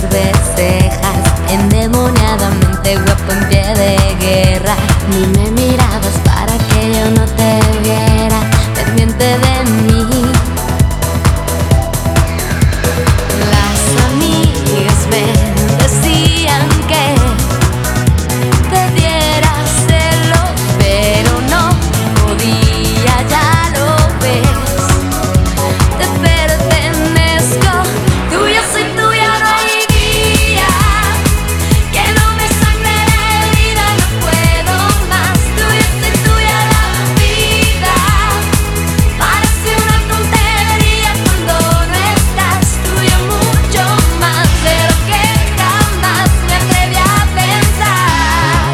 de cejas, endemoniadamente guapo en pie de guerra. Ni me mirabas para que yo no te viera, pendiente de mí. Las amigas me decían que te diera celos, pero no podía, ya lo ves. Te pertenezco, tuya soy tuya, no hay día que no me sangre la herida, no puedo más. Tuya soy tuya, la vida parece una tontería cuando no estás. Tuya mucho más de lo que jamás me atreví a pensar.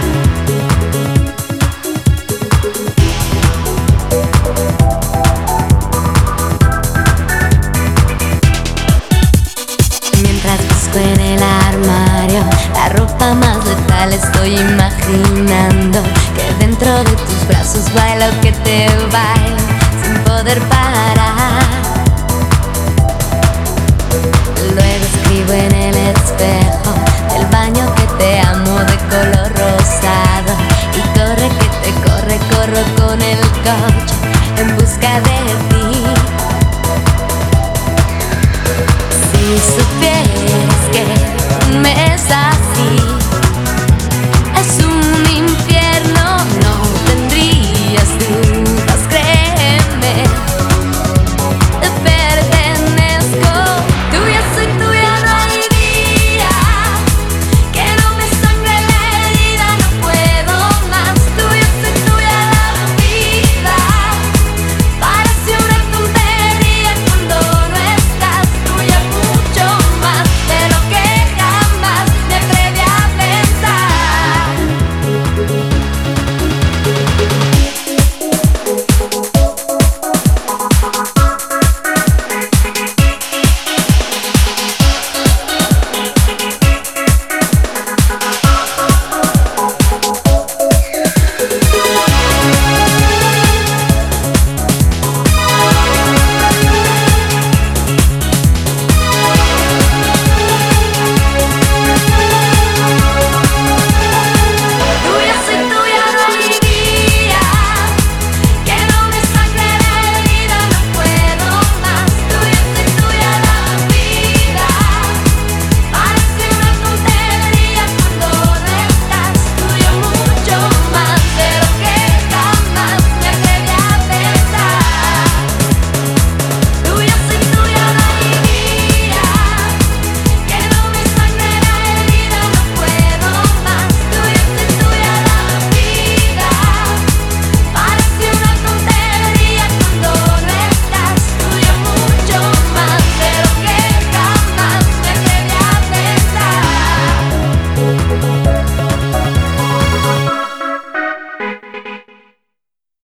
Mientras busco en el armario la ropa más letal, estoy imaginando que dentro de tus brazos bailo, que te bailo sin poder parar.